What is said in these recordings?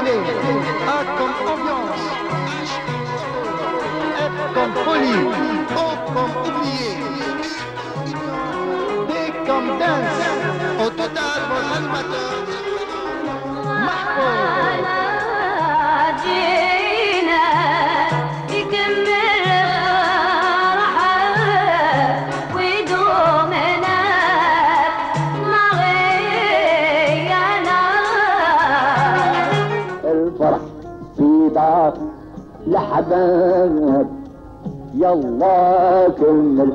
anglais, A comme ambiance, F comme folie, O comme oublié, D comme dance. Au total, votre animateur, Mahfouz. لحباب يلا كمل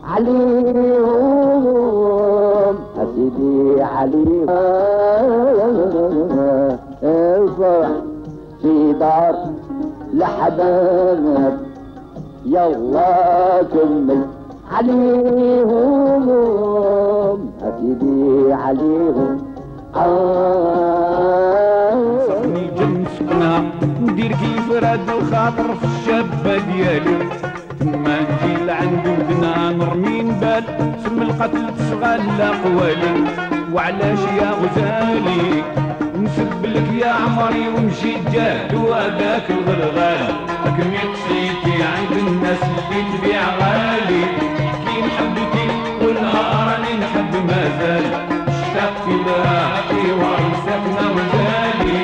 عليهم أسيدي عليهم الفرح في دار لحباب يلا كمل عليهم أسيدي عليهم صبني جنسنا ندير كيف راد الخاطر في الشابة ديالي ما نجي لعند ودنا نرمين بال سم القتل تشغل قوالي وعلاش يا غزالي نسب لك يا عمري ونمشي جاد وهذاك الغرغال كمية سيتي عند الناس اللي تبيع غالي كي نحبتي والنهار راني نحب مازال اشتقت لها في وعيساكنا وزالي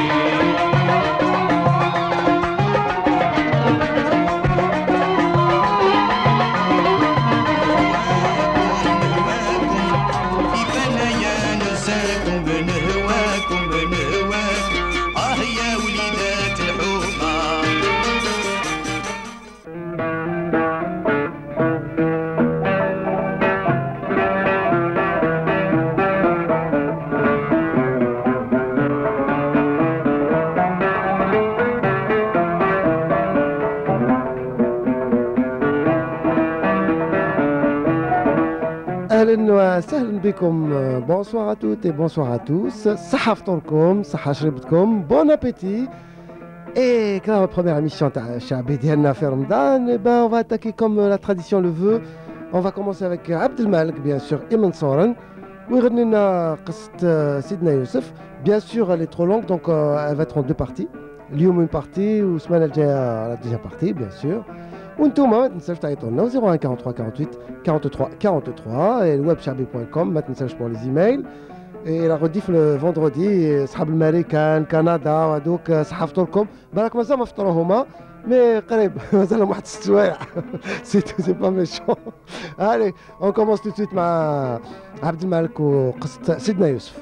اهلا وسهلا بكم. بونسوار à toutes et bonsoir à tous. صحة فطوركم، صحة شربتكم، بون ابيتي. Et quand la première émission شعبي ديالنا في رمضان, on va attaquer comme la tradition le veut. On va commencer avec Abdelmalek bien sûr et Mansoran ويغني لنا قصة سيدنا يوسف. Bien sûr elle est trop longue donc elle va être en deux parties. اليوم une partie والسمانة الجاية la deuxième partie bien sûr. وانتم ما تنساوش تعيطوا لنا 01 43 48 43 43 et webchabi.com. ما تنساوش pour les emails et la rediff le vendredi. صحاب الامريكان كندا وهذوك صحة فطوركم بالك مازال ما فطروا هما مي قريب مازالهم واحد 6 سوايع سي با ميشون. Allez on commence tout de suite مع عبد الملك وقصة سيدنا يوسف.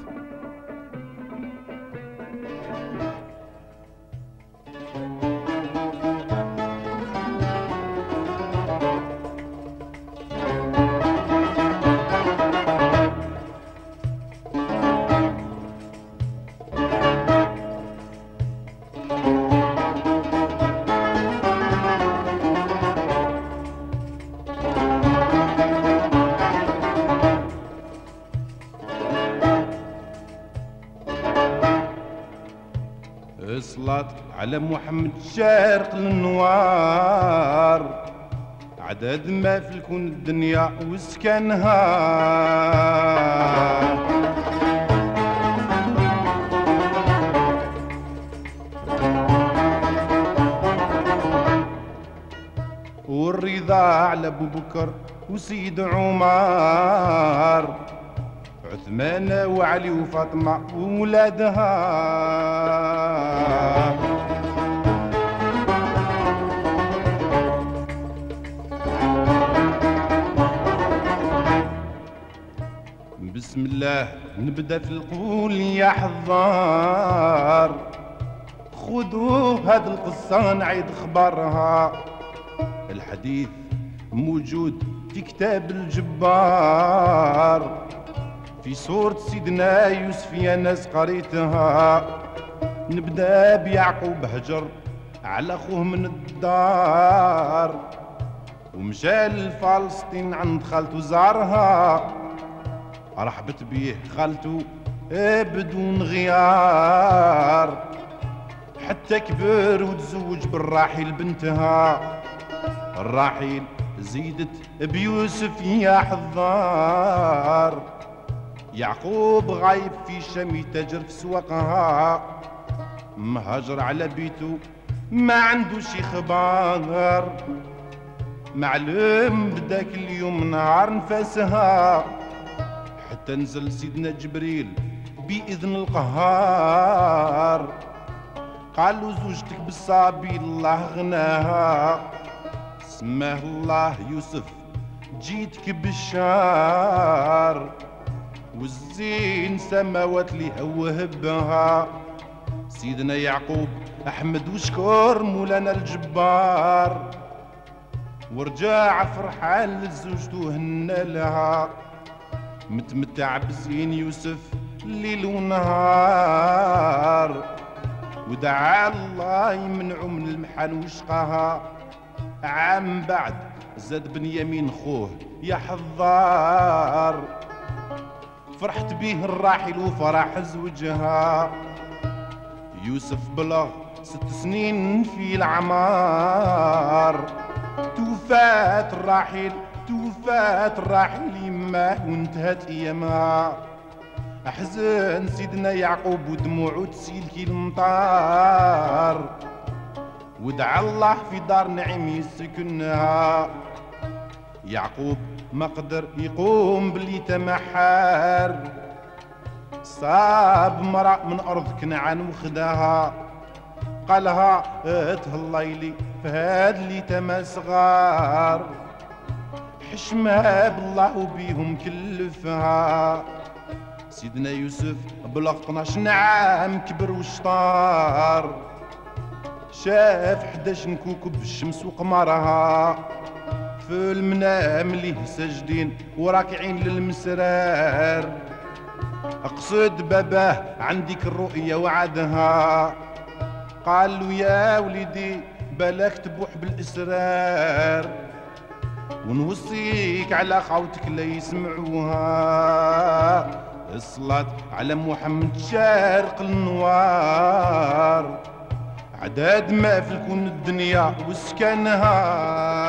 صلاة على محمد شارق للنوار عدد ما في الكون الدنيا وسكنها والرضا على ابو بكر وسيد عمر عثمان وعلي وفاطمة وولادها بسم الله نبدأ في القول يا حضار خذوا هاد القصة نعيد خبرها الحديث موجود في كتاب الجبار في سورة سيدنا يوسف يا ناس قريتها نبدأ بيعقوب هجر على أخوه من الدار ومشى لفلسطين عند خالته زارها رحبت بيه خالته بدون غيار حتى كبر وتزوج بالراحيل بنتها الراحيل زيدت بيوسف يا حضار يعقوب غايب في شام يتاجر في سواقها مهاجر على بيتو ما عنده شي خبار، معلم بداك اليوم نهار نفاسها حتى نزل سيدنا جبريل بإذن القهار، قال له زوجتك بالصابي الله غناها، سماه الله يوسف جيتك بالشار، والزين سماوات لي وهبها، سيدنا يعقوب احمد وشكر مولانا الجبار، ورجع فرحان لزوجته هنا لها، متمتع بزين يوسف ليل ونهار، ودعا الله يمنعه من المحن وشقاها، عام بعد زاد بنيامين خوه يا حضار، فرحت بيه الراحل وفرح زوجها، يوسف بلغ 6 سنين في العمار، توفات الراحل يماه وانتهت ايامها، احزن سيدنا يعقوب ودموعه تسيل كي المطار، ودعا الله في دار نعيم يسكنها، يعقوب ما قدر يقوم باللي تمحر، صاب مرأة من أرض كنعان وخداها، قالها تهلايلي فهاد اللي تما صغار، حشمها بالله وبيهم كلفها، سيدنا يوسف بلغ 12 عام كبر وشطار، شاف 11 كوكب الشمس وقمرها، في المنام ليه ساجدين وراكعين للمسرار، اقصد باباه عندك الرؤية وعدها، قال له يا وليدي بالك تبوح بالإسرار، ونوصيك على خاوتك لا يسمعوها، الصلاة على محمد شارق النوار، عداد ما في الكون الدنيا وسكنها.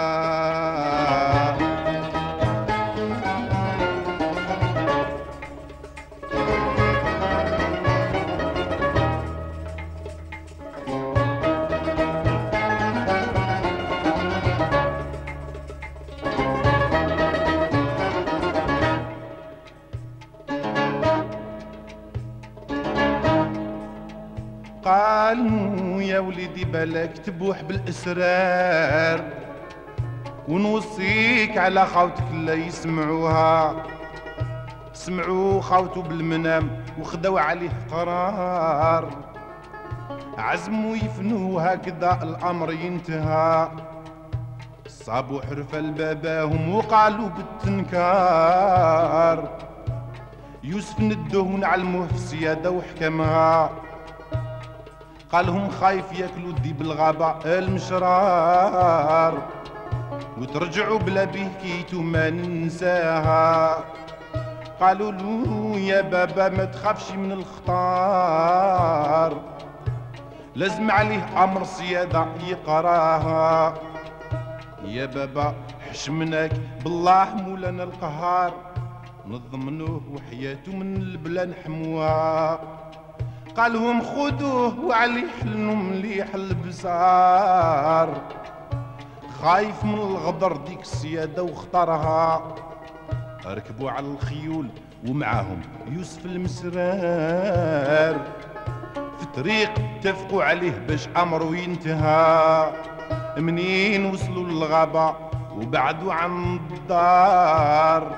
قالوا يا وليدي بالك تبوح بالإسرار، ونوصيك على خاوتك لا يسمعوها، سمعوا خاوته بالمنام وخدوا عليه قرار، عزموا يفنوا هكذا الأمر ينتهى، صابوا حرفة لباباهم وقالوا بالتنكار، يوسف ندوه ونعلموه في السيادة وحكمها، قالهم خايف ياكلوا الديب الغابة المشرار، وترجعوا بلا بيه كيتو ما ننساها، قالوا له يا بابا ما تخافش من الخطار، لازم عليه امر سيادة يقراها، يا بابا حشمناك بالله مولانا القهار، نضمنوه وحياته من البلا نحموها، قالهم خذوه وعليه حلنوا مليح البصار، خايف من الغدر ديك السيادة واختارها، ركبوا على الخيول ومعاهم يوسف المسرار، في طريق اتفقوا عليه باش امره ينتهى، منين وصلوا للغابة وبعدوا عن الدار،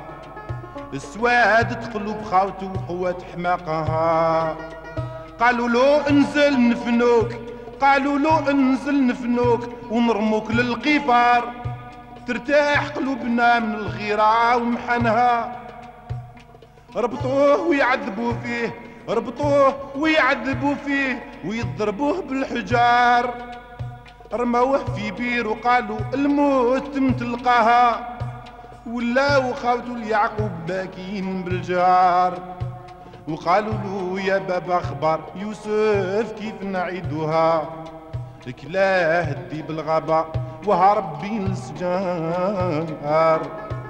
السواد قلوب خاوته وقوة حماقها، قالوا له انزل نفنوك، قالوا له انزل نفنوك ونرموك للقفار، ترتاح قلوبنا من الغيرة ومحنها، ربطوه ويعذبوا فيه، ربطوه ويعذبوا فيه ويضربوه بالحجار، رموه في بير وقالوا الموت تلقاها، ولاو خاوتو ليعقوب باكين بالجار، وقالوا له يا بابا اخبار يوسف كيف نعيدوها، كلاه الديب الغابة وهرب بين السجار،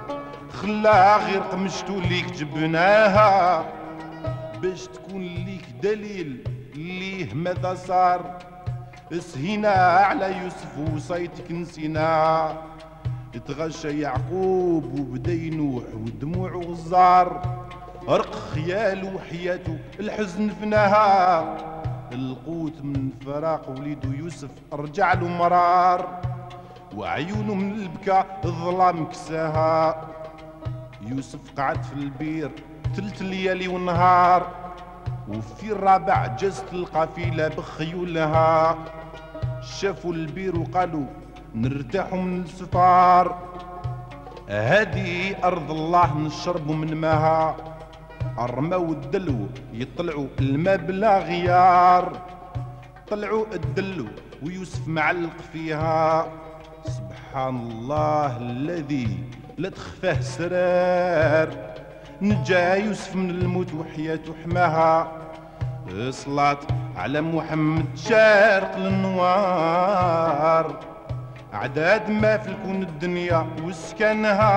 خلاه غير قمشتو ليك جبناها، باش تكون ليك دليل ليه ماذا صار سهينا على يوسف وصيتك نسينا تغشى يعقوب وبدا ينوح ودموعه غزار رق خياله وحياته الحزن فناها القوت من فراق وليدو يوسف رجع له مرار وعيونه من البكا الظلام كساها يوسف قعد في البير 3 ليالي ونهار وفي الرابع جزت القافلة بخيولها شافوا البير وقالوا نرتاحوا من السفار هذه أرض الله نشربوا من ماها رماو الدلو يطلعوا الماء بلا غيار طلعوا الدلو ويوسف معلق فيها سبحان الله الذي لا تخفاه سرار نجا يوسف من الموت وحياته حماها صلاة على محمد شارق للنوار أعداد ما في الكون الدنيا وسكنها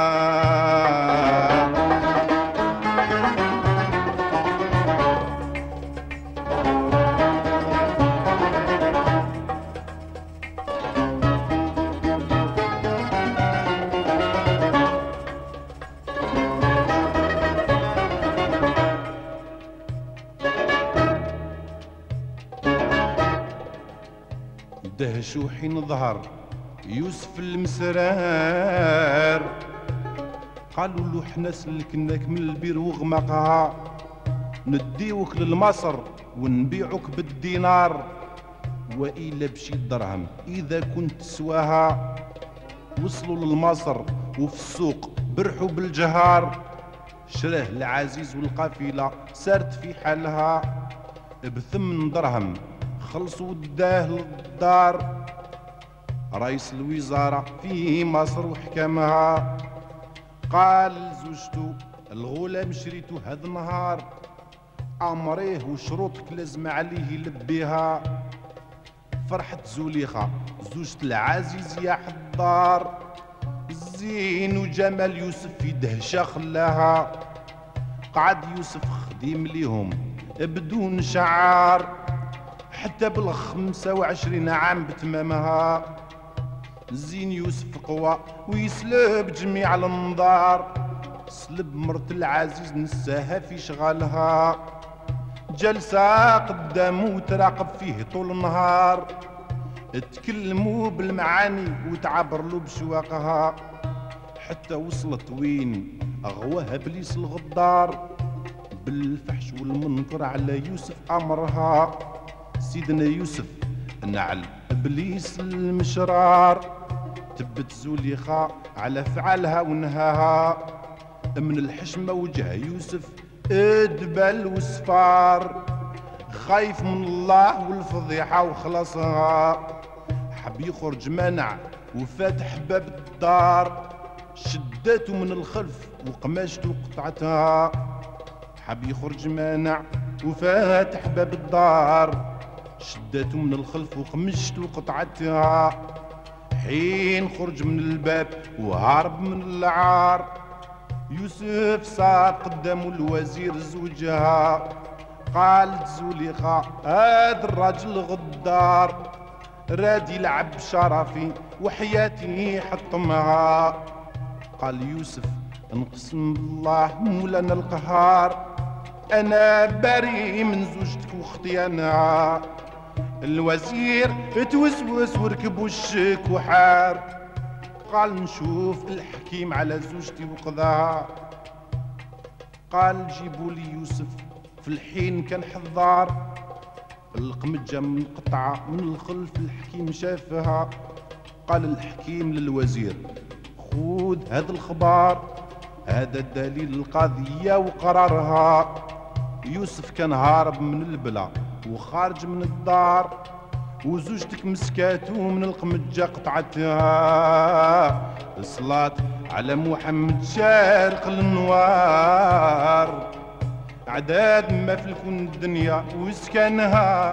دهشوا حين ظهر يوسف المسرار قالوا له حنا سلكناك من البير وغمقها نديوك للمصر ونبيعك بالدينار وإلا بشي درهم إذا كنت تسواها وصلوا للمصر وفي السوق برحوا بالجهار شراه العزيز والقافلة سارت في حالها ب8 درهم خلصوا وداه للدار رئيس الوزارة في مصر وحكمها قال لزوجته الغلام شريته هذا النهار أمريه وشروطك لازم عليه يلبيها فرحت زليخة زوجة العزيز يا حضار زين وجمال يوسف في دهشة خلاها قعد يوسف خديم ليهم بدون شعار حتى بال25 عام بتمامها زين يوسف قوى ويسلب جميع الانظار سلب مرت العزيز نساها في شغالها جلسة قدامه وتراقب فيه طول النهار تكلموا بالمعاني وتعبر له بشواقها حتى وصلت وين أغواها بليس الغدار بالفحش والمنكر على يوسف أمرها سيدنا يوسف نعل ابليس المشرار تبت زليخة على فعلها ونهاها من الحشمة وجه يوسف ادبل وصفار خايف من الله والفضيحة وخلصها حب يخرج منع وفاتح باب الدار شدته من الخلف وقماشته قطعتها حب يخرج مانع وفاتح باب الدار شدته من الخلف وقمشت وقطعتها حين خرج من الباب وهرب من العار يوسف صار قدام الوزير زوجها قالت زليخة هذا الرجل غدار راد يلعب بشرفي وحياتي حطمها قال يوسف انقسم بالله مولانا القهار انا بريء من زوجتك واختيانها الوزير توسوس وركب وشك وحار قال نشوف الحكيم على زوجتي وقضاها قال جيبوا لي يوسف في الحين كان حضار القمجة من قطعة من الخلف الحكيم شافها قال الحكيم للوزير خذ هذا الخبر هذا دليل القضية وقرارها يوسف كان هارب من البلا وخارج من الدار وزوجتك مسكاته من القمجة قطعتها الصلاة على محمد شارق النوار أعداد ما في الكون الدنيا وسكنها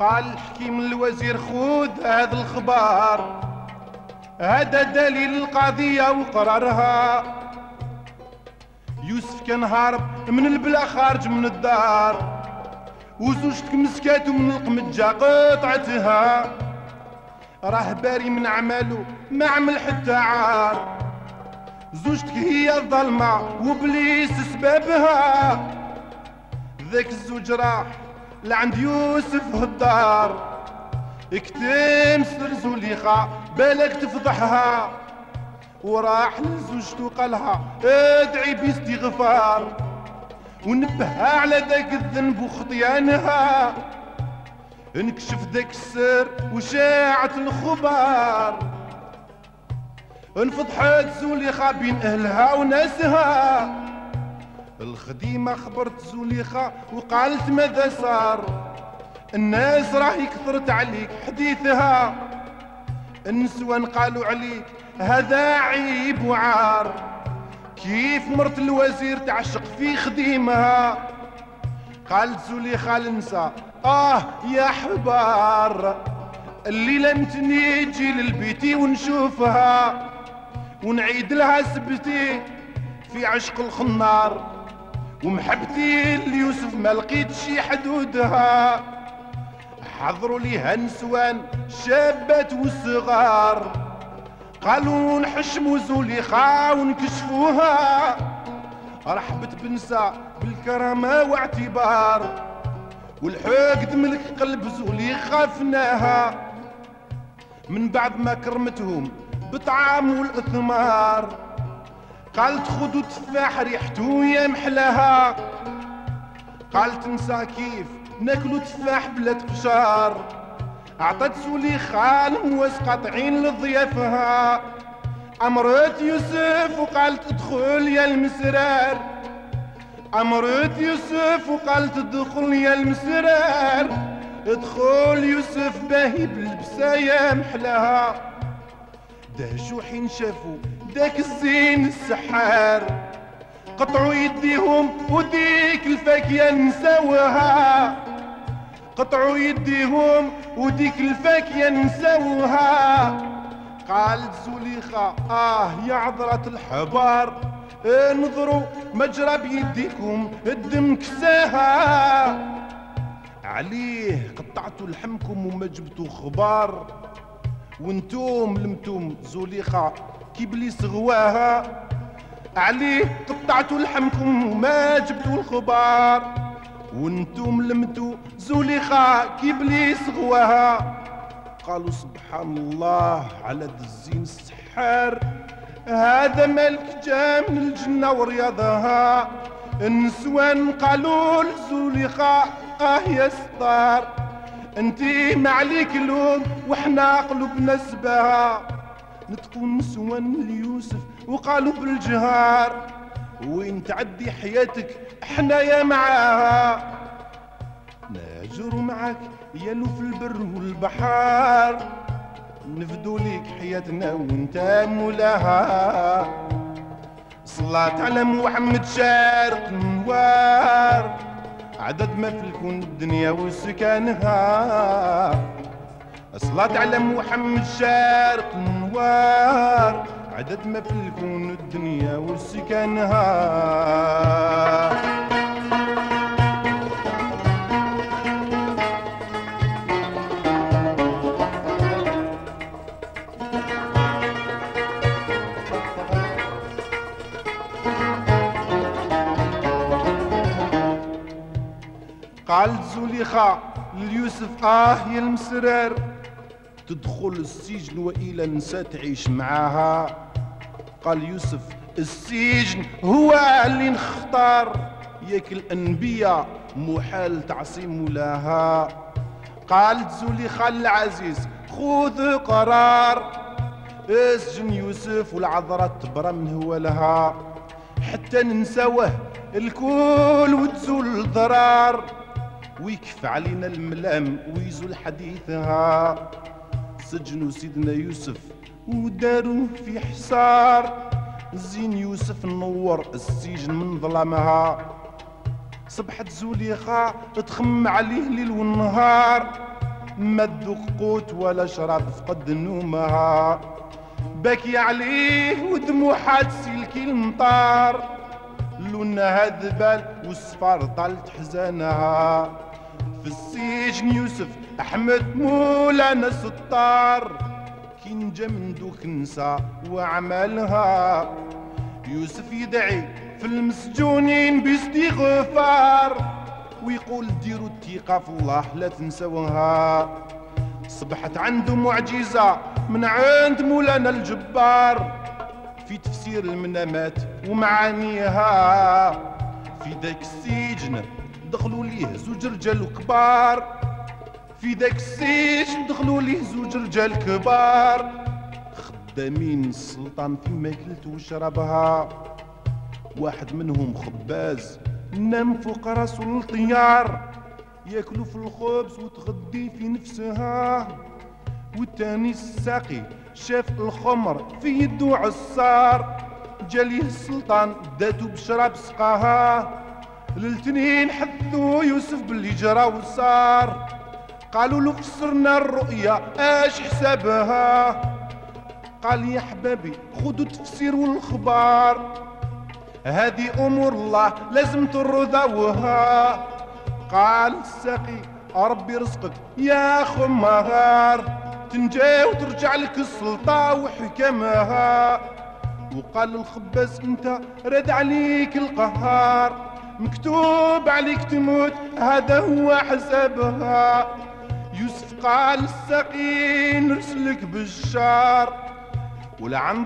قال الحكيم الوزير خذ هذا الخبر، هذا دليل القضية وقرارها. يوسف كان هارب من البلا خارج من الدار، وزوجتك مسكات ومن القمجة قطعتها. راه باري من عمله ما عمل حتى عار، زوجتك هي الظلمة وبليس سببها. ذاك الزوج راح لعند يوسف هالدار، اكتم سر زليخة بالك تفضحها. وراح لزوجته قالها ادعي باستغفار، ونبهها على ذاك الذنب وخطيانها. انكشف ذاك السر وشاعت الخبر، انفضحت زليخة بين اهلها وناسها. الخديمة خبرت زليخة وقالت ماذا صار، الناس راهي كثرت عليك حديثها. النسوان قالوا عليك هذا عيب وعار، كيف مرت الوزير تعشق في خديمها. قالت زليخة للنساء يا حبار، الليلة متني تجي للبيتي ونشوفها، ونعيد لها سبتي في عشق الخنار، ومحبتي ليوسف ما لقيت شي حدودها. حضروا ليها نسوان شابات والصغار، قالوا نحشموا زليخة ونكشفوها. رحبت بنساء بالكرامة واعتبار، والحقد ملك قلب زليخة فناها. من بعد ما كرمتهم بطعام والإثمار، قالت خذوا تفاح ريحته يا محلاها. قالت نسا كيف ناكلوا تفاح بلا تقشار، عطت زليخة المواس قاطعين لضيافها. أمرت يوسف وقالت ادخل يا المسرار، أمرت يوسف وقالت ادخل يا المسرار. ادخل يوسف باهي باللبسة يا محلاها. دهشوا حين شافوا داك الزين السحار، قطعوا يديهم وديك الفاكية نساوها. قطعوا يديهم وديك الفاكية نساوها. قالت زليخة يا عذرة الحبار، انظروا مجرى بيديكم الدم كساها. عليه قطعتوا لحمكم وما جبتوا خبار، وانتم لمتم زليخة كيبليس غواها. عليه قطعتوا لحمكم وما جبتوا الخبار، وانتم لمتوا زليخة كيبليس غواها. قالوا سبحان الله على الزين السحار، هذا ملك جا من الجنة ورياضها. النسوان قالوا لزليخة يا ستار، انتي ما عليك لوم وحنا قلوبنا سباها. نطقوا النسوان ليوسف وقالوا بالجهار، وين تعدي حياتك احنا يا معاها. نهجر معك يا في البر والبحر، نفدو ليك حياتنا وانت مولاها. صلاة على محمد شارق النوار، عدد ما في الكون الدنيا وسكانها. صلاة على محمد شارق النوار، عدد ما في الكون الدنيا وسكانها. قالت زليخة ليوسف يا المسرار، تدخل السجن وإلى نسى تعيش معاها. قال يوسف السجن هو اللي نختار، ياك الأنبياء محال تعصي مولاها. قالت زليخة العزيز خذ قرار، اسجن يوسف والعذرة تبرم هو لها، حتى ننساوه الكل وتزول الضرار، ويكف علينا الملام ويزول حديثها. سجنوا سيدنا يوسف وداروا في حصار، زين يوسف نور السجن من ظلامها. صبحت زليخة تخم عليه ليل والنهار، ما تذوق قوت ولا شراب فقد نومها، بكي عليه ودموعها تسيل كي المطار، لونها ذبال والصفار طالت حزانها. في السجن يوسف احمد مولانا ستار، كي نجا من دوك نسى وعملها. يوسف يدعي في المسجونين باستغفار، ويقول ديروا الثقة في الله لا تنسوها. صبحت عنده معجزة من عند مولانا الجبار في تفسير المنامات ومعانيها. في ذاك السجن دخلوا ليه زوج رجال كبار، في ذاك السجن دخلوا ليه زوج رجال كبار، خدامين السلطان في ماكلته وشربها. واحد منهم خباز نام فوق راسو الطيار، ياكلوا في الخبز وتغدي في نفسها. والتاني الساقي شاف الخمر في يدو عصار، جاليه السلطان داتو بشراب سقاها. للتنين حثوا يوسف باللي جرى وصار، قالوا له فسرنا الرؤيا اش حسابها. قال يا حبابي خذوا التفسير والخبار، هذه امور الله لازم ترضوها. قال الساقي ربي رزقك يا خمار، تنجا وترجع لك السلطة وحكمها. وقال الخباز انت رد عليك القهار، مكتوب عليك تموت هذا هو حسابها. يوسف قال الساقي نرسلك بالشار، ولا عند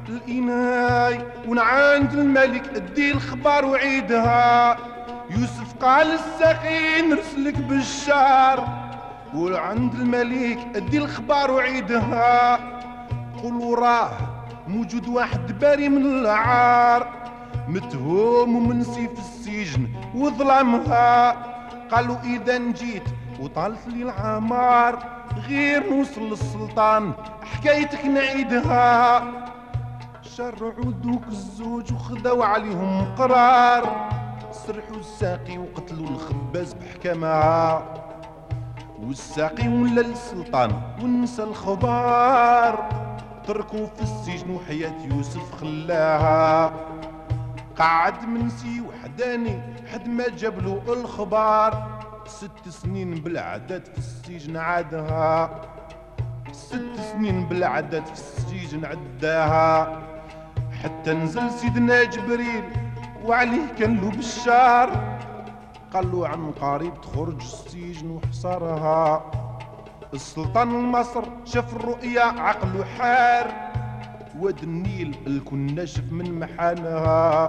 الإناي ونعند الملك ادي الخبر وعيدها. يوسف قال الساقي نرسلك بالشار، وعند الملك ادي الخبر وعيدها. قولوا راه موجود واحد باري من العار، متهوم ومنسي في السجن وظلمها. قالوا اذا جيت وطالت لي العمار، غير نوصل للسلطان حكايتك نعيدها. شرعوا دوك الزوج وخذوا عليهم قرار، سرحوا الساقي وقتلوا الخباز بحكمها. والساقي ولا للسلطان ونسى الخبار، تركوا في السجن وحياة يوسف خلاها. قعد منسي وحداني حد ما جابلو الخبار، 6 سنين بالعدد في السجن عادها. 6 سنين بالعدد في السجن عداها، حتى نزل سيدنا جبريل وعليه كان له بالشار، قال له عن قريب تخرج السجن وحصرها. السلطان المصر شاف الرؤيا عقله حار، واد النيل الكل ناشف من محانها.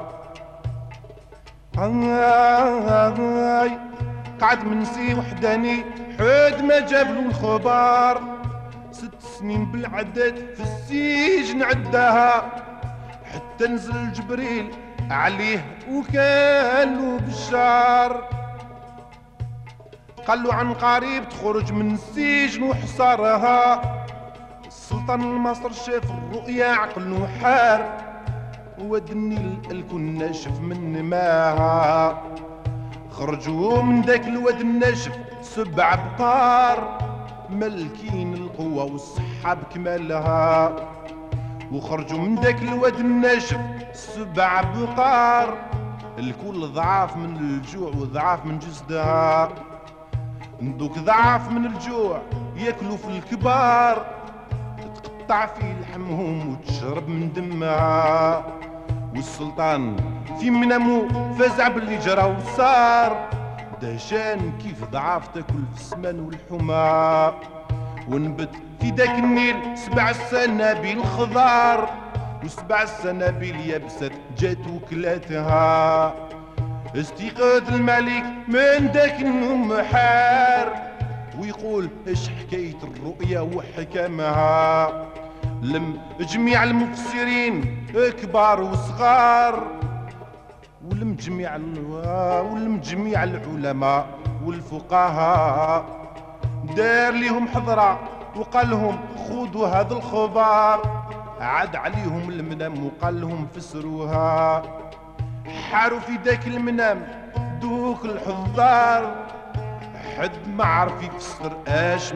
قعد منسي وحداني حد ما جابلو الخبار، 6 سنين بالعدد في السجن عداها، حتى نزل جبريل عليه وكان له بالشار، قال له عن قريب تخرج من السجن وحصارها. السلطان المصر شاف الرؤيا عقله حار، واد النيل الكل ناشف من ماها. خرجوا من ذاك الواد الناشف 7 بقار، ملكين القوة والصحة بكمالها. وخرجوا من ذاك الواد الناشف 7 بقار، الكل ضعاف من الجوع وضعاف من جسدها. ندوك ضعاف من الجوع ياكلوا في الكبار، تقطع في لحمهم وتشرب من دمها. والسلطان في منامو فزع باللي جرى وصار، دهشان كيف ضعاف تاكل في السمان والحمى. ونبت في ذاك النيل 7 سنابل خضار، و7 سنابل يابسات جات وكلاتها. استيقظ الملك من ذاك النوم حار، ويقول ايش حكاية الرؤيا وحكمها. لم جميع المفسرين كبار وصغار، ولم جميع العلماء والفقهاء، دار ليهم حضرة وقال لهم خذوا هذا الخبر. عاد عليهم المنام وقال لهم فسروها. حاروا في ذاك المنام دوك الحضار، حد ما عرف يفسر اش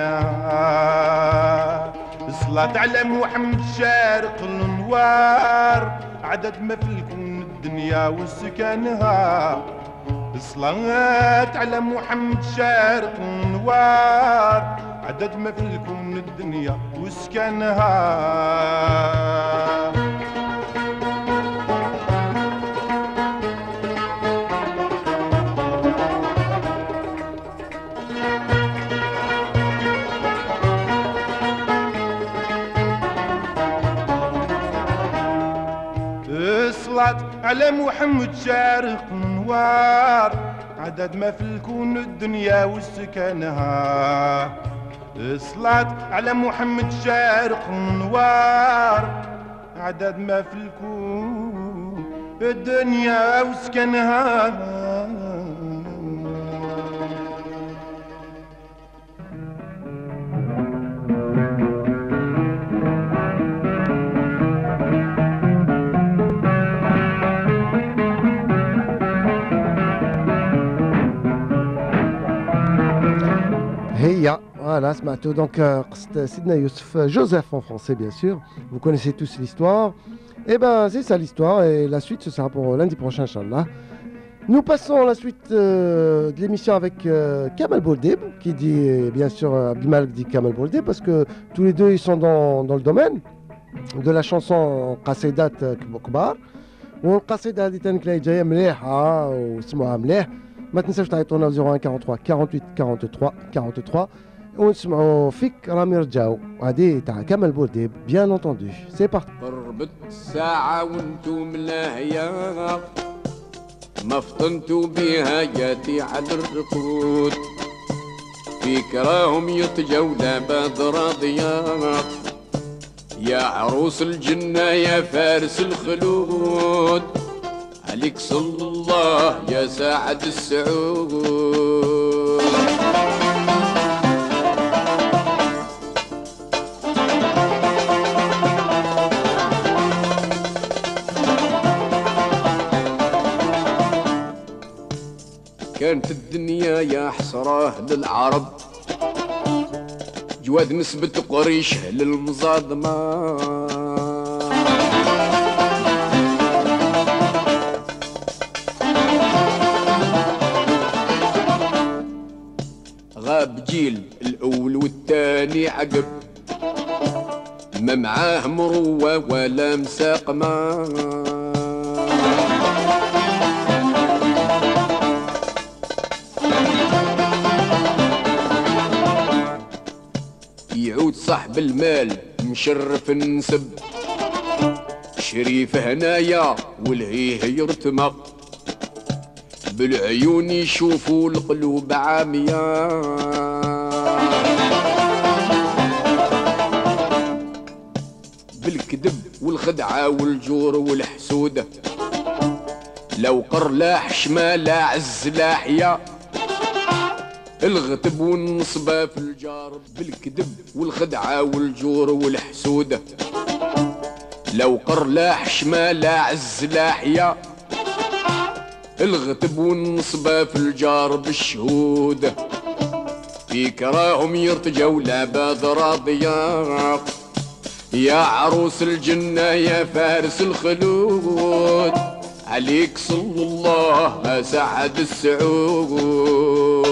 معناها. الصلاة على محمد شارق الانوار، عدد ما في الكون الدنيا وسكانها. الصلاة على محمد شارق الانوار، عدد ما في الكون الدنيا وسكانها. الصلاة على محمد شارق الانوار، عدد ما في الكون الدنيا وسكانها. الصلاة على محمد شارق الانوار، عدد ما في الكون الدنيا وسكانها. Heya, voilà, ce matin. Donc, Sidney Youssef, Joseph en français, bien sûr. Vous connaissez tous l'histoire. Et ben, c'est ça l'histoire. Et la suite, ce sera pour lundi prochain, Inch'Allah. Nous passons à la suite de l'émission avec Kamel Bouldeb, qui dit, bien sûr, Abdelmalek dit Kamel Bouldeb, parce que tous les deux, ils sont dans le domaine de la chanson Qasidat Kbar. والقصيدة هذه تنكلاي جاية مليحة وسمعوها مليح. ما تنساوش تعيطونا 01 43 48 43 43 ونسمعوا فيك رامي رجاو هذه تاع كمال بورديب بيان انتوندو. سي بارتي. قربت الساعة وانتم لاهيا، ما فطنتوا بها ياتي على الرقود، فكراهم يتجولى بعد راضيات، يا عروس الجنة يا فارس الخلود، عليك صلى الله يا ساعد السعود. كانت الدنيا يا حسراه للعرب، جواد نسبة قريش للمصادمة، غاب جيل الأول والثاني عقب، ما معاه مروة ولا مساقمة، يعود صاحب المال مشرف النسب، شريف هنايا والهيه يرتمى، بالعيون يشوفوا القلوب عامية، بالكذب والخدعة والجور والحسودة، لو قر لا حشمة لا عز لا حيا، الغتب والنصبة في الجار، بالكذب والخدعة والجور والحسودة، لو قر لا حشمة لا عز لا حيا، الغتب والنصبة في الجار بالشهودة، فكراهم يرتجوا لابد راضية، يا عروس الجنة يا فارس الخلود، عليك صلى الله سعد السعود.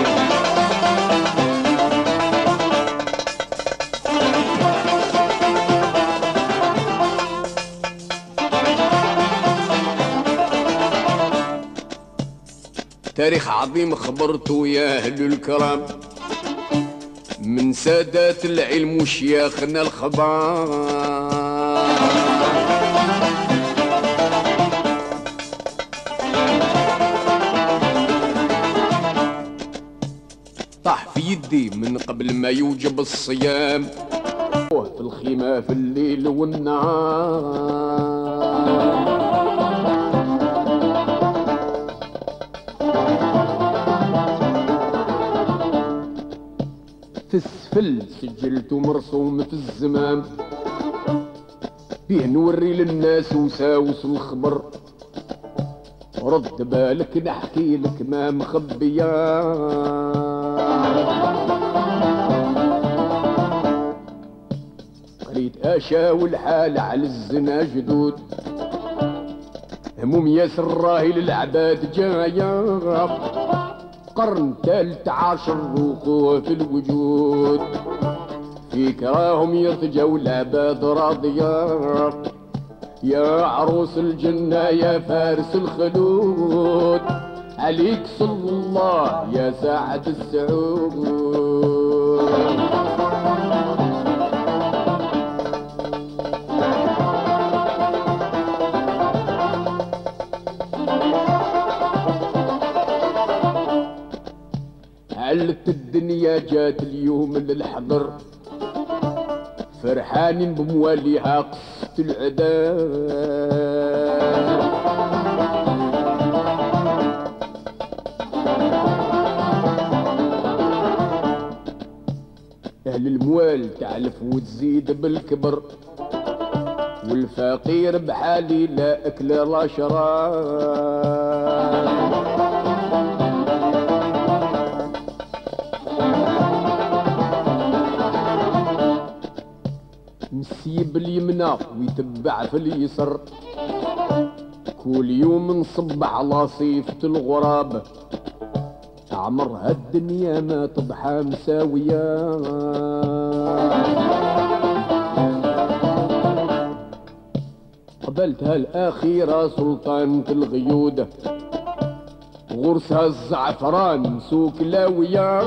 تاريخ عظيم خبرته يا أهل الكرام، من سادات العلم وشياخنا الخبار، طاح في يدي من قبل ما يوجب الصيام، في الخيمة في الليل والنهار، في السفل سجلت مرسوم في الزمام، بيه نوري للناس وساوس الخبر، رد بالك نحكي لك ما مخبية. قريت اشا والحال على الزنا جدود، هموم ياسر راهي للعباد جاية، قرن تالت عاشر وقوة في الوجود، فيك راهم يرتجوا العباد راضية، يا عروس الجنة يا فارس الخلود، عليك صلى الله يا ساعة السعود. علت الدنيا جات اليوم للحضر، فرحانين بمواليها قصة العذاب. أهل الموال تعلف وتزيد بالكبر، والفقير بحالي لا أكل لا شراب. مسيب اليمنى ويتبع في اليسر، كل يوم نصب على صيفة الغراب، عمر هالدنيا ما تضحى مساوية. قبلتها الأخيرة سلطانة الغيود، غرسها الزعفران مسوك لاوية،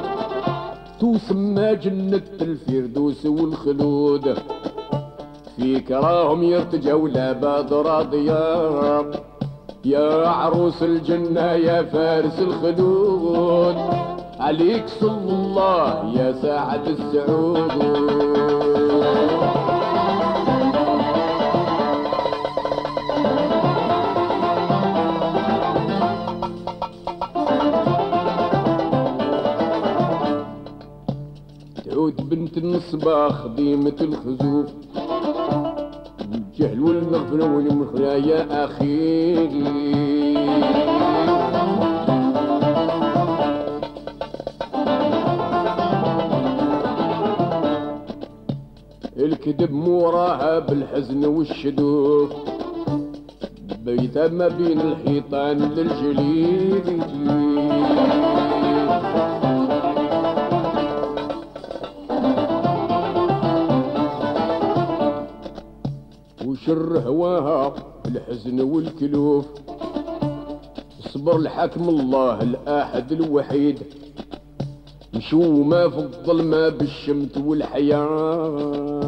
تسمى جنة الفردوس والخلود، فيك راهم يرتجوا العباد راضية، يا عروس الجنة يا فارس الخلود، عليك صلى الله يا ساعة السعود. تعود بنت النصبة خديمة الخزوف، الجهل والمغفرة والمخرى يا أخي، الكذب موراها بالحزن والشدوف، بيتها ما بين الحيطان للجليد. وشر هواها الحزن والكلوف، صبر الحاكم الله الآحد الوحيد، مشومة في الظلمة بالشمت والحياة.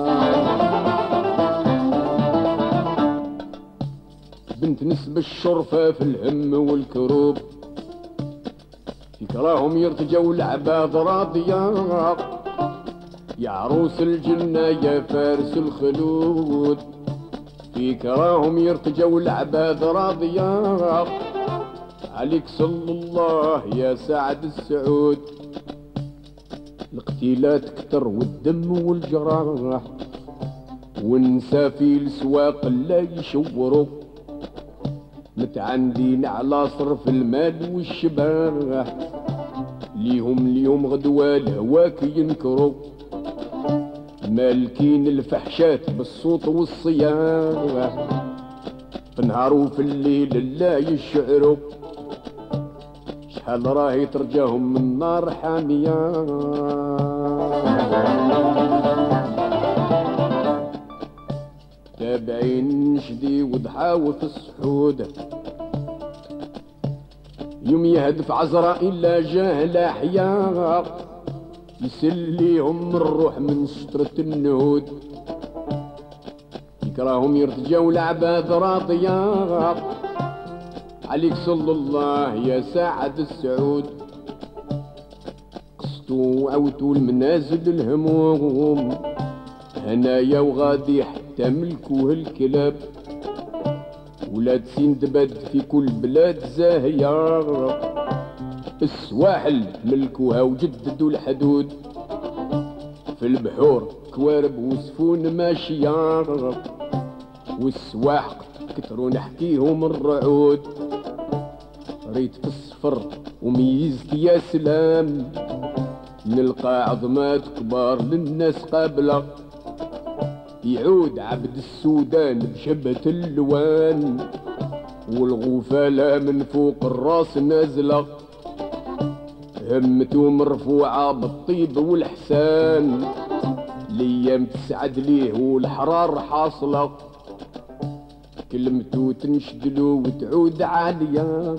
بنت نسب الشرفة في الهم والكروب، فيك راهم يرتجوا العباد راضية، يا عروس الجنة يا فارس الخلود، فيك راهم يرتجوا العباد راضية، عليك صلى الله يا سعد السعود. القتيلات كتر والدم والجراح، والنسا في السواق لا يشوروا، متعندين على صرف المال والشباح، ليهم اليوم غدوة الهواك ينكروا، مالكين الفحشات بالصوت والصياح، في النهار وفي الليل لا يشعروا، شحال راهي ترجاهم من نار حامية. تابعين نشدي وضحاو في السحود، يوم يهدف عزرائيل لا جاه لا حيا، يسليهم الروح من سترة النهود، يكراهم يرتجوا العباد راضية، عليك صلى الله يا سعد السعود. قصتوا وعوتوا المنازل الهموم، هنايا وغادي حتى ملكوه الكلاب، ولاد سندباد في كل بلاد زاهية، السواحل ملكوها وجددوا الحدود، في البحور كوارب وسفون ماشية، والسواحق كتروا نحكيهم الرعود. قريت في السفر وميزت يا سلام، نلقى عظمات كبار للناس قابلة، يعود عبد السودان بشبهة اللوان، والغفالة من فوق الراس نازلة، همته مرفوعة بالطيب والحسان، الايام تسعد ليه والحرار حاصلة، كلمته تنشدلو وتعود عالية.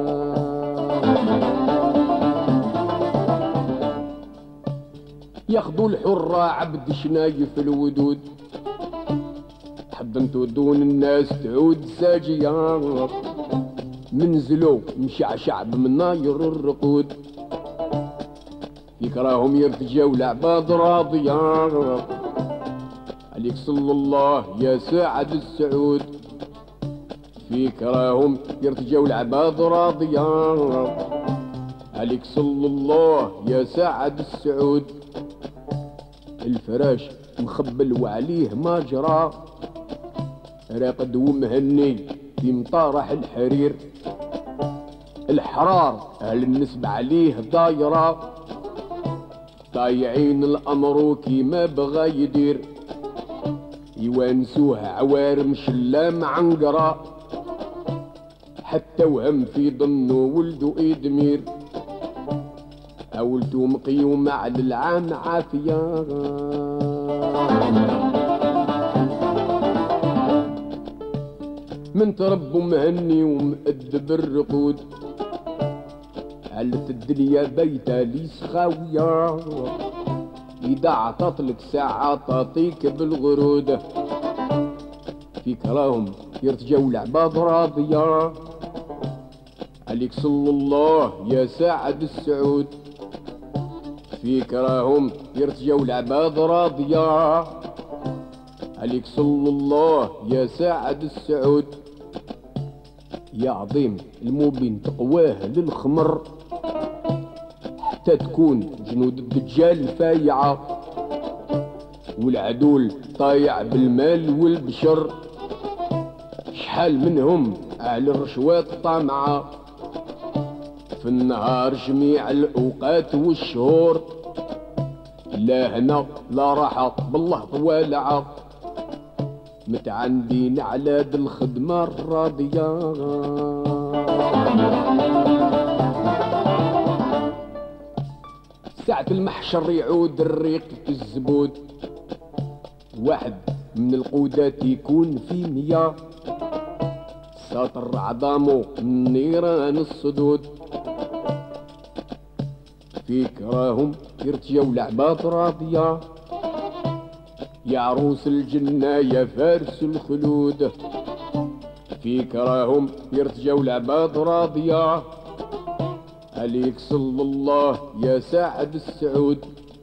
ياخدوا الحرة عبد شنايف الودود، حضنتو دون الناس تعود ساجية، منزلو مشعشع بمناير الرقود، يكراهم يرتجاو العباد راضية، عليك صلى الله يا سعد السعود، فيك راهم يرتجاو العباد راضية، عليك صلى الله يا سعد السعود، الفراش مخبل وعليه ما جرى، راقد ومهني في مطارح الحرير، الحرار اهل النسب عليه دايرة، طايعين الامر كيما بغى يدير، يوانسوه عوارم شلام عنقرة، حتى وهم في ضنو ولدو إدمير، أولتو مقيوم على العام عافية. من تربو مهني ومؤدب الرقود، علت الدنيا بيتا لي سخاوية، إذا عطتلك ساعة تعطيك بالغرود، فيك راهم يرتجاو العباد راضية، عليك صلى الله يا سعد السعود، فيك راهم يرتجاو العباد راضية، عليك صلى الله يا سعد السعود، يا عظيم المبين تقواه للخمر، حتى تكون جنود الدجال فايعة، والعدول طايع بالمال والبشر، شحال منهم أهل الرشوات طامعة، في النهار جميع الأوقات والشهور، لا هنا لا راحة بالله طوالعة، متعندين على ذي الخدمة الراضية. ساعة المحشر يعود الريق في الزبود، واحد من القودات يكون في مياه، ساطر عظامه من نيران الصدود، فيك راهم يرتجاو العباد راضية، يا عروس الجنة يا فارس الخلود، فيك راهم يرتجاو العباد راضية، عليك صلى الله يا سعد السعود،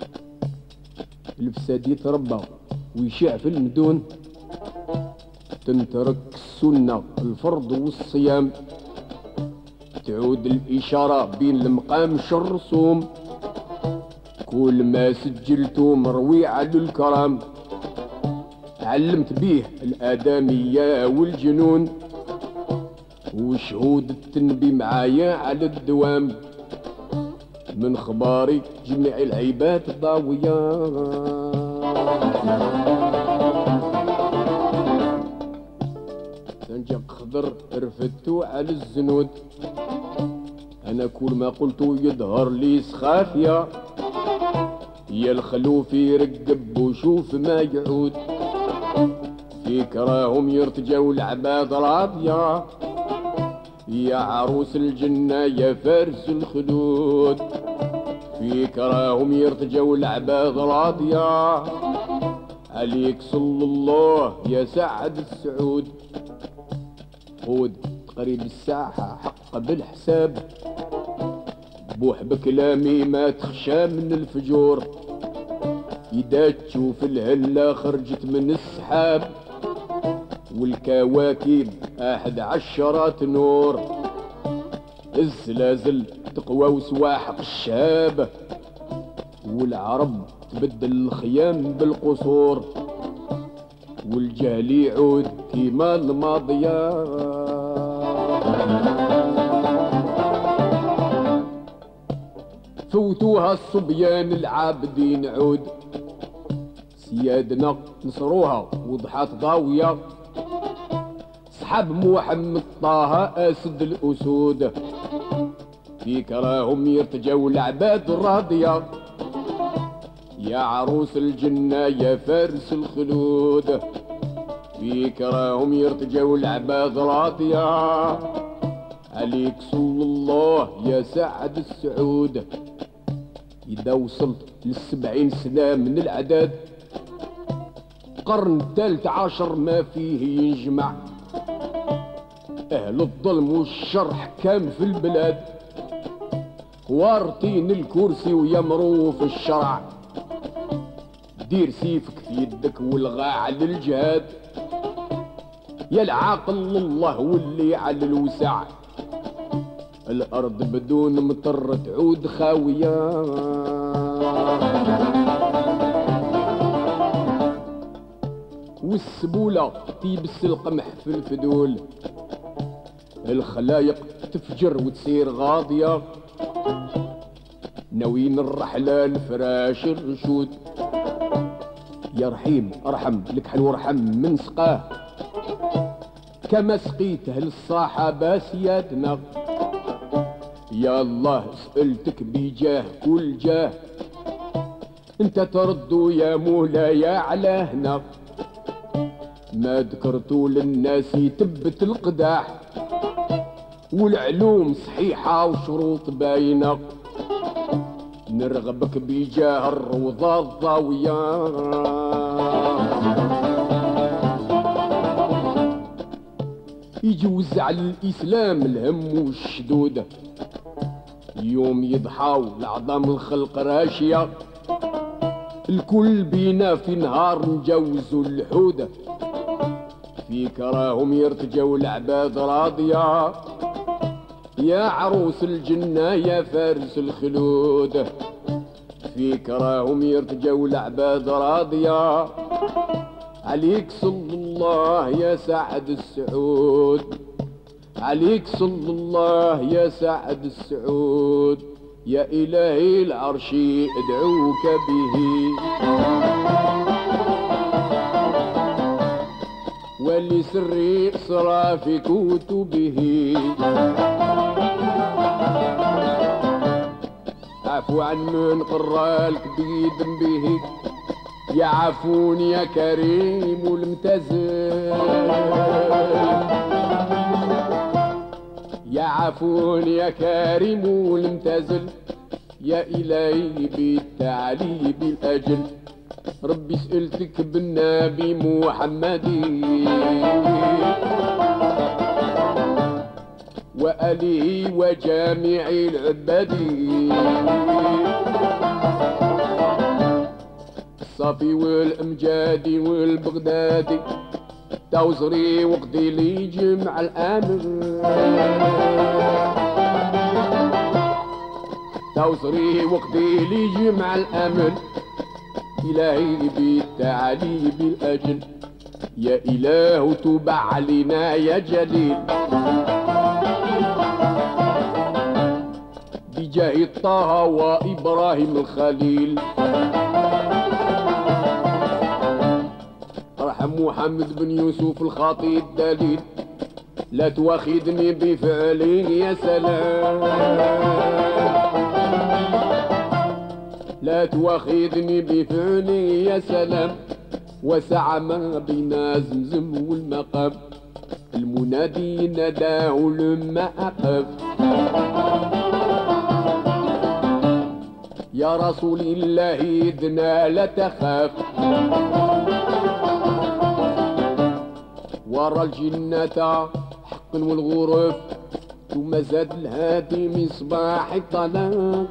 الفساد يتربى ويشع في المدون، تنترك السنة الفرض والصيام، تعود الإشارة بين المقامش الرسوم، كل ما سجلتو مروي على الكرام، علمت بيه الآدمية والجنون، وشهود التنبي معايا على الدوام، من خباري جميع العباد ضاوية. سنجق خضر رفدتو على الزنود، انا كل ما قلتو يظهر لي سخافية، يا الخلوف يرقب وشوف ما يعود، فيك راهم يرتجاو العباد راضية، يا عروس الجنة يا فارس الخدود، فيك راهم يرتجاو العباد راضية، عليك صلى الله يا سعد السعود، خود قريب الساحة حق بالحساب، بوح بكلامي ما تخشى من الفجور، إذا تشوف الهلة خرجت من السحاب، والكواكب 11 نور، الزلازل تقوى وسواحق الشاب، والعرب تبدل الخيام بالقصور، والجهل يعود كيما الماضية. فوتوها الصبيان العابدين عود، سيادنا نصروها وضحات ضاوية، صحاب محمد طه اسد الاسود، فيك راهم يرتجوا العباد الراضية، يا عروس الجنة يا فارس الخلود، فيك راهم يرتجوا العباد راضية، عليك صلى الله يا سعد السعود. إذا وصلت ل70 سنة من العداد، قرن الثالث عشر ما فيه ينجمع، أهل الظلم والشر حكام في البلاد، وارطين الكرسي ويمروا في الشرع، دير سيفك في يدك والغاع للجهاد، يا العاقل الله واللي على الوسع، الأرض بدون مطر تعود خاوية. والسبولة تيبس القمح في الفدول، الخلايق تفجر وتسير غاضية، ناويين الرحلة لفراش الرشود، يا رحيم ارحم لك حلو ارحم من سقاه، كما سقيته للصحابة سيادنا، يا الله سألتك بجاه كل جاه، انت تردو يا مولاي على هنا، ما ذكرتو للناس يتبت القداح، والعلوم صحيحة وشروط باينة، نرغبك بجاه الروضة الضاوية. يجوز على الإسلام الهم والشدود، يوم يضحاو لعظام الخلق راشية، الكل بينا في نهار نجوزوا الحودة، فيك راهم يرتجوا العباد راضية، يا عروس الجنة يا فارس الخلود، فيك راهم يرتجوا العباد راضية، عليك صلى الله يا سعد السعود، عليك صلى الله يا سعد السعود، يا إلهي العرش ادعوك به، ولسري اسرى في كتبه، عفو عن من قرالك بذنبه، يا عفون يا كريم المتزل، يا عفون يا كريم المتزل، يا إلهي بالتعلي بالأجل، ربي سألتك بالنبي محمد وآله وجامع العباد، الصافي والأمجاد والبغدادي، توزري وقدي لي جمع الأمر، توزري وقدي لي جمع الأمل، إلهي بالتعالي بالأجل، يا إله توب علينا يا جليل، بجاه طه وإبراهيم الخليل، ارحم محمد بن يوسف الخاطي الدليل، لا تواخذني بفعلي يا سلام، لا تواخذني بفعلي يا سلام، وسع ما بين زمزم والمقام، المنادي نداه لما أقف، يا رسول الله إذنا لا تخاف، ورا الجنة حق والغرف، ثم زاد الهادي مصباح الظلام،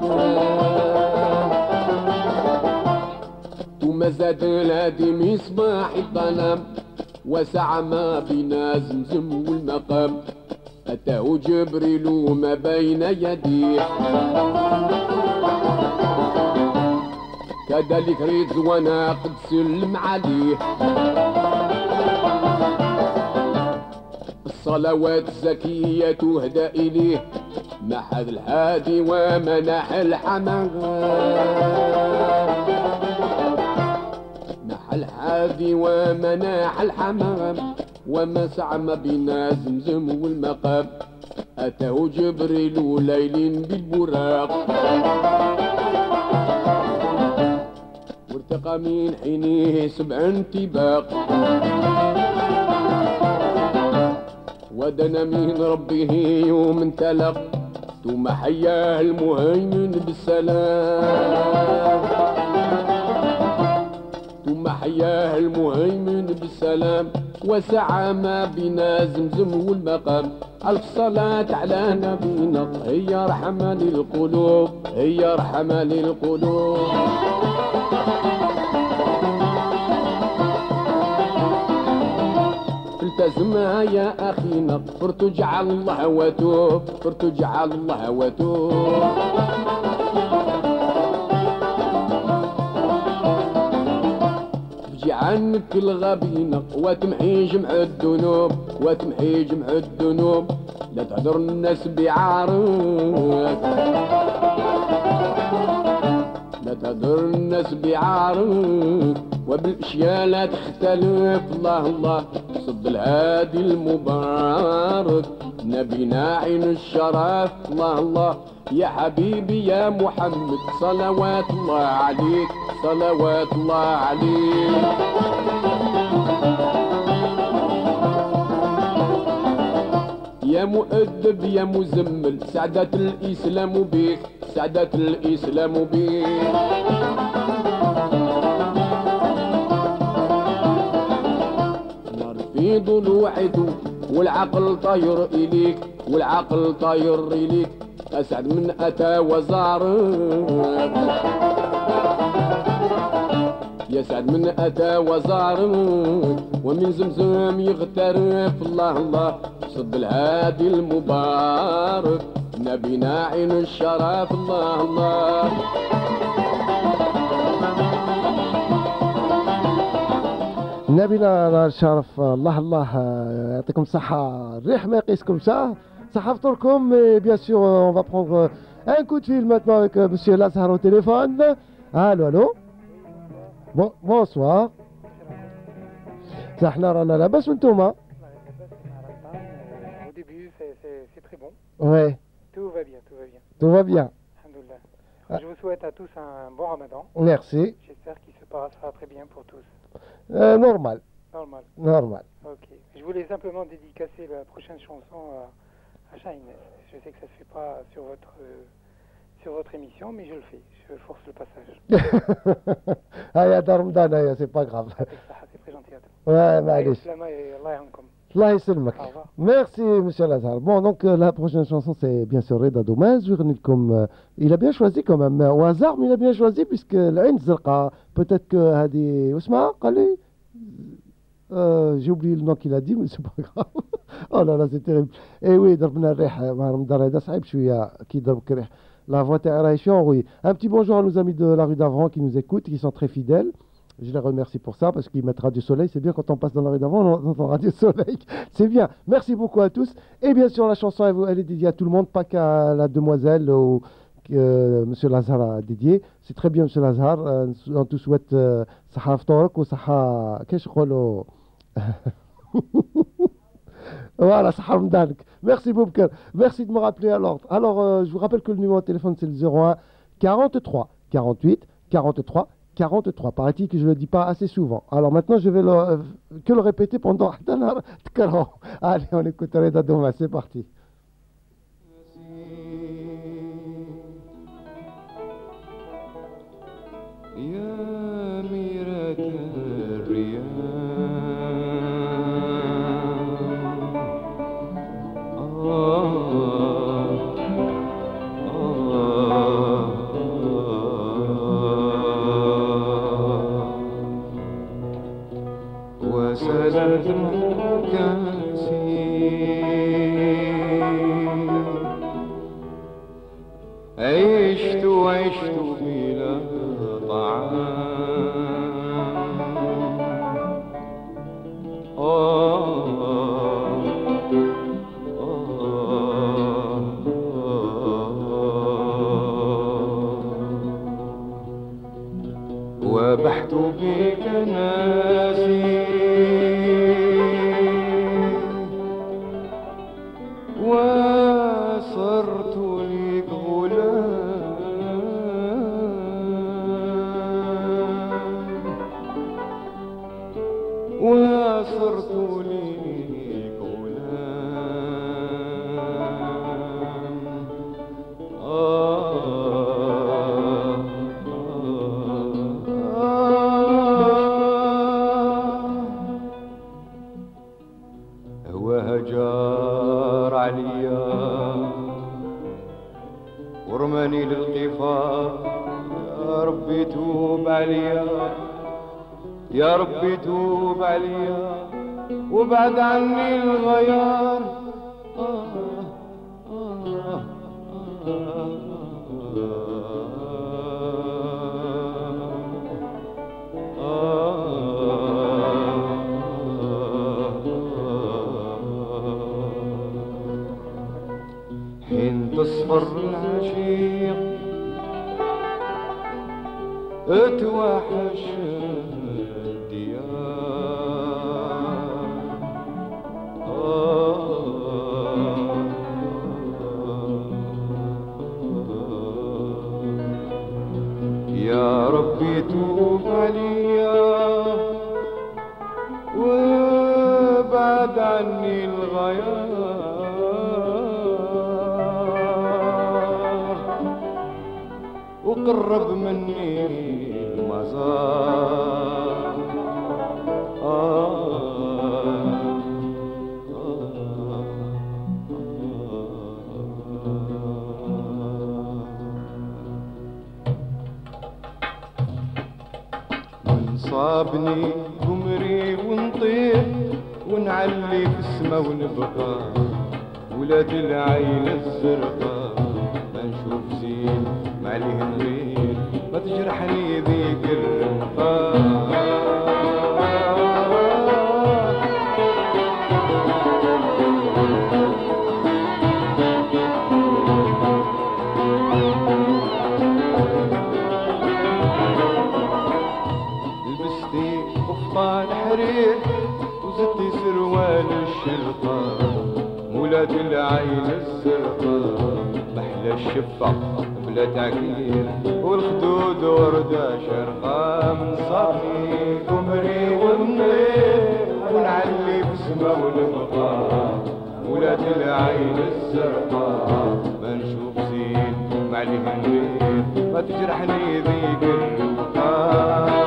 ثم زاد الهادي مصباح الظلام، وسع ما بين زمزم والمقام، أتاه جبريل ما بين يديه، كذلك ريت وانا قد سلم عليه، الصلوات الزكية تهدى إليه، محد الهادي ومنح الحمام نح الهادي ومنح الحمام ومسع ما بين زمزم والمقام أتاه جبريل وليل بالبراق وارتقى من حينه 7 طباق ودنا من ربه يوم انطلق ثم حياه المهيمن بالسلام ثم حياه المهيمن بالسلام وسعى ما بين زمزم والمقام ألف صلاة على نبينا هي رحمة للقلوب هي رحمة للقلوب التزمها يا أخينا فارتجع الله وتوب فارتجع الله وتوب تجي عنك الغبينة وتمحي جمع الذنوب وتمحي جمع الذنوب لا تهدر الناس بعارك لا تهدر الناس بعارك وبالاشياء لا تختلف الله الله صد الهادي المبارك نبينا عين الشرف الله الله يا حبيبي يا محمد صلوات الله عليك صلوات الله عليك يا مؤدب يا مزمل سعادة الإسلام بيك سعادة الإسلام بيك نار في ضلوعته والعقل طاير إليك والعقل طاير إليك أسعد من أتى وزارك يسعد من أتى وزارك ومن زمزم يغترف الله الله صد الهادي المبارك نبينا عين الشرف الله الله نبينا الشرف الله الله يعطيكم الصحة الريح ما يقيسكم صحة فطوركم. Bien sûr on va prendre un coup de fil maintenant avec monsieur Lazare au téléphone. Allô allô. Bon, bonsoir. احنا رانا لاباس وانتوما؟ Au début, c'est très bon. Ouais. Tout va bien, tout va bien. Tout va bien. Alhamdoulilah. Je vous souhaite à tous un bon ramadan. Merci. J'espère qu'il se passera très bien pour tous. Normal. Normal. Normal. Ok. Je voulais simplement dédicacer la prochaine chanson à Shahinez. Je sais que ça ne se fait pas sur votre émission, mais je le fais. Je force le passage. هيا دار رمضان c'est pas grave. C'est très gentil à toi. Ouais, معليش. Allah يعاونكم. الله يسلمك. Au revoir. Merci monsieur Lazare. Bon donc la prochaine chanson c'est bien sûr Reda Dommaz. Il a bien choisi quand même au hasard mais il a bien choisi puisque العين الزرقاء peut-être que هذه واسمها قال لي j'ai oublié le nom qu'il a dit mais c'est pas grave. Oh là là c'est terrible. Et oui ضربنا الريح مع رمضان هذا صعيب شويه كي يضربك الريح. La voix est chiant, oui. Un petit bonjour à nos amis de la rue d'Avran qui nous écoutent, qui sont très fidèles. Je les remercie pour ça parce qu'ils mettent Radio Soleil. C'est bien quand on passe dans la rue d'Avran, on entend Radio Soleil. C'est bien. Merci beaucoup à tous. Et bien sûr, la chanson, elle est dédiée à tout le monde, pas qu'à la demoiselle ou que M. Lazare a dédié. C'est très bien, M. Lazare. On te souhaite Saha Ftork ou Saha. Qu'est-ce que Voilà, ça Hamdanek. Merci Boubker. Merci de me rappeler à l'ordre. Alors, je vous rappelle que le numéro de téléphone, c'est le 01 43 48 43 43. Paraît-il que je ne le dis pas assez souvent. Alors maintenant, je vais que le répéter pendant... Allez, on écoute Reda Dommaz. C'est parti. عشت بلا طعام ولا صرت ليك غلام هواها جار عليا ورماني للقفار يا ربي توب عليا يا ربي توب عليا وبعد عني الغيار حين تصفر العشيق اتوحش يا ربي توب عليا وابعد عني الغيار وقرب مني المزار صابني قمري ونطير ونعلي في السما ونبقى ولاد العين الزرقاء ما نشوف زين ما عليه نغير ما تجرحني ذيك الرمقاء الحرير وزدتي سروال الشرطة ولاد العين الزرقاء محلى الشفة بلا تعكير والخدود وردة شرقاء من صافي قمري ونطير ونعلي في السما ونبقى ولاد العين الزرقاء ما نشوف زين ما عليه نغير ما تجرحني ذيك الرمقاء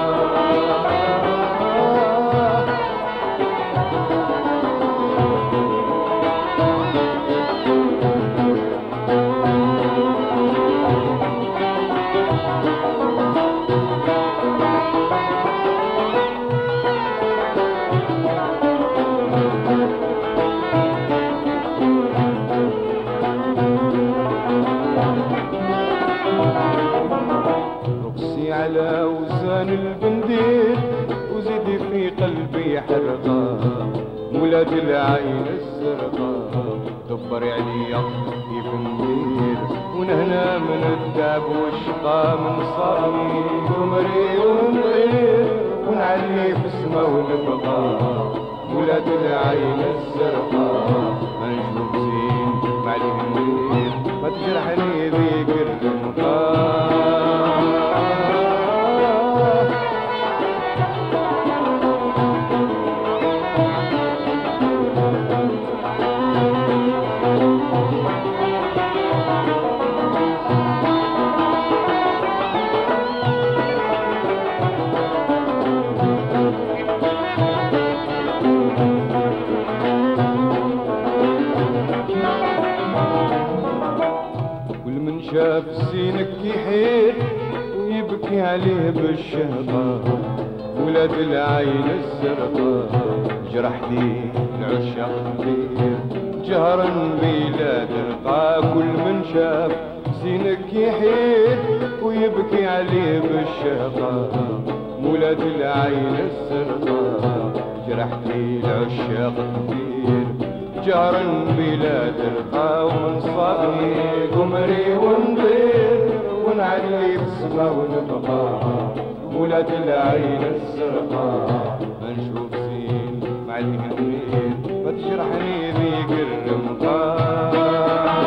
على وزان البندير وزيدي في قلبي حرقة ولاد العين الزرقاء دبري عليا كيف ندير ونهنا من التعب والشقا من صاري قمري ونطير ونعلي في السما ونبقى ولاد العين الزرقاء ما نشوف زين ما عليه نغير ما تجرحني ذيك الرمقاء شاف زينك يحير ويبكي عليه بالشهقة ولاد العين الزرقاء جرحتي العشاق كبير جهرا بلا تلقى كل من شاف زينك يحير ويبكي عليه بالشهقة ولاد العين الزرقاء جرحتي العشاق كبير جهرا بلا تلقى ومن صابني قمري ونطير ونعلي في السما ونبقى ولاد العين الزرقاء ما نشوف زين مع الهنين ما تجرحني ذيك الرمقاء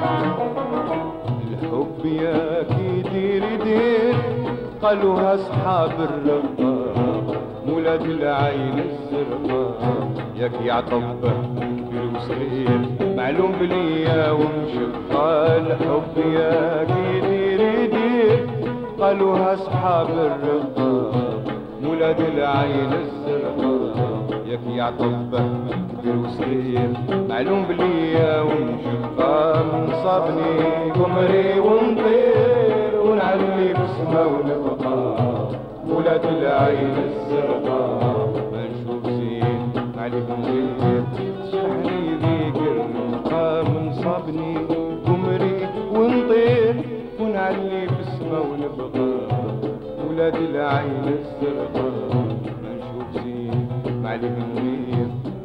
الحب يا كي دير دير قالوها اصحاب الرقاق مولاد العين الزرقاء ياك يعطب كبير وصغير معلوم بليا ومشقة الحب يا كي دير دير قالوها اصحاب الرقاق مولاد العين الزرقاء ياك يعطب كبير وصغير معلوم بليا ومشقة من صابني قمري ونطير ونعلي بسما ونبقى ولاد العين الزرقاء ما نشوف زين عليك نغير تشرحني ذيك الرقاء من صابني قمري ونطير ونعلي بسما ونبقى ولاد العين الزرقاء ما نشوف زين عليك نغير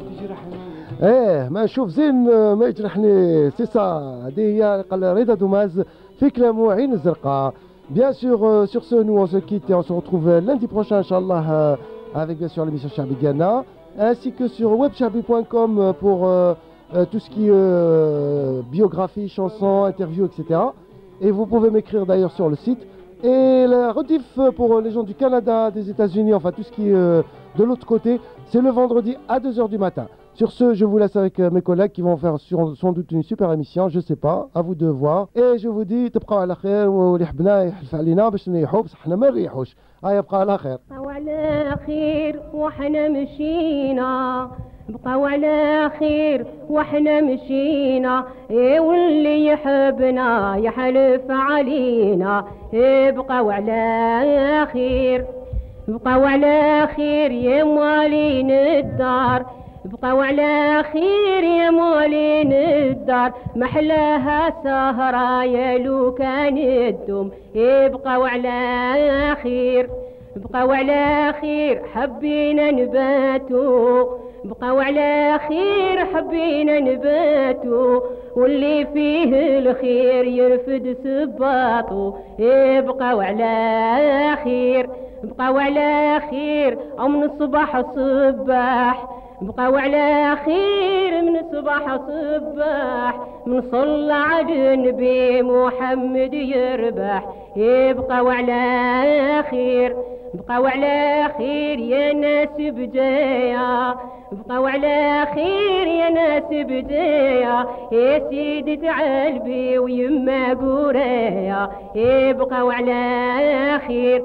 ايه ما نشوف زين ما يجرحني سي سا هذه هي قال رضا دوماز في كلامه عين الزرقاء. Bien sûr, sur ce, nous on se quitte et on se retrouve lundi prochain, Inch'Allah, avec bien sûr l'émission Chabi Ghana, ainsi que sur webchabi.com pour tout ce qui est biographie, chansons, interviews, etc. Et vous pouvez m'écrire d'ailleurs sur le site. Et la rediff pour les gens du Canada, des États-Unis, enfin tout ce qui est de l'autre côté, c'est le vendredi à 2h du matin. Sur ce, je vous laisse avec mes collègues qui vont faire sans doute une super émission, je sais pas, à vous de voir. Et je vous dis, تبقوا على خير واللي حبنا يحلف علينا باش نريحوا بصح حنا ما نريحوش. يبقى على خير. بقاو على خير وحنا مشينا بقاو على خير وحنا مشينا واللي يحبنا يحلف علينا بقاو على خير بقاو على خير يا موالين الدار بقاو على خير يا موالين الدار محلاها سهرة يا لو كان الدم بقاو على خير بقاو على خير حبينا نباتو بقاو على خير حبينا نباتو واللي فيه الخير يرفد سباطو بقاو على خير بقاو على خير من الصباح صباح بقاو على خير من الصباح صباح من صلى على النبي محمد يربح يبقاو على خير بقاو على خير يا ناس بدايا بقاو على خير يا ناس بدايا يا سيدي تعالبي ويما قوريا يبقاو على خير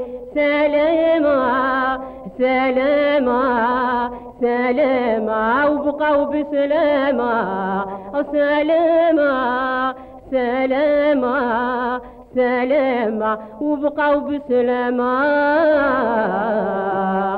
سلامة سلامة سلامة وبقاو بسلامة سلامة سلامة سلامة وبقاو بسلامة